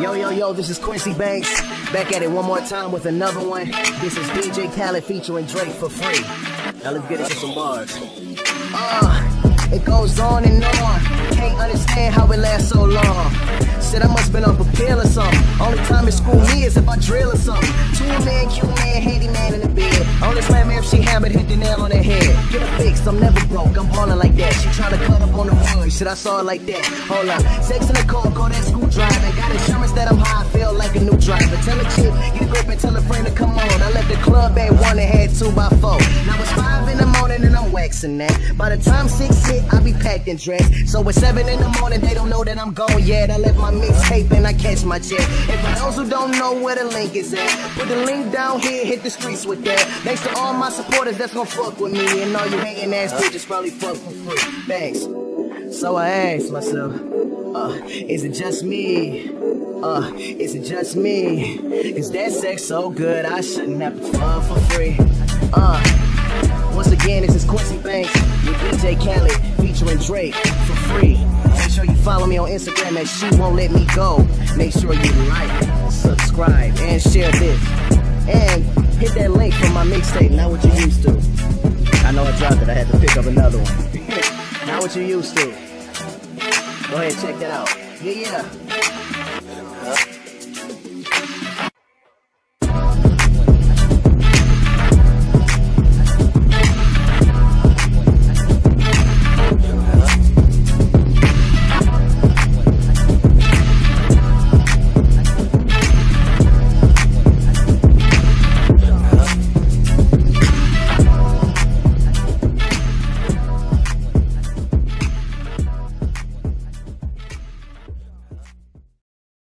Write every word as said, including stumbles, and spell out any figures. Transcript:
Yo, yo, yo, this is Quincy Banks, back at it one more time with another one. This is D J Khaled featuring Drake for free. Now let's get into some bars. Uh, it goes on and on, can't understand how it lasts so long. Said I must been off a pill or something. Only time it school me is if I drill or something. Two man, cute man, handy man in the bed. Only slam me if she hammered, hit the nail on the head. Get her fixed, I'm never broke, I'm ballin' like that. She tryna cut up on the wood, shit I saw it like that. Hold up, sex in the car, call that screwdriver. Got insurance that I'm high, I feel like a new driver. Tell a chick, get a grip and tell a friend to come on. I left the club at one and had two by four. Now it's five in the morning and I'm waxing that. By the time six hit, I be packed and dressed. So it's seven in the morning, they don't know that I'm gone yet. I left my mixtape and I catch my jet. And for those who don't know where the link is at, put the link down here, hit the streets with that. Thanks to all my supporters that's gon' fuck with me, and all you hating ass bitches probably fuck for free. Thanks. So I asked myself, uh, is it just me? Uh, is it just me? Is that sex so good I shouldn't have to fuck for free? Uh, once again, this is Quincy Banks with D J Khaled featuring Drake for free. Make sure you follow me on Instagram at She Won't Let Me Go. Make sure you like, subscribe, and share this. And hit that link for my mixtape, Not What You Used To. I know I dropped it, I had to pick up another one. Not What You Used To. Go ahead, check that out. Yeah, yeah.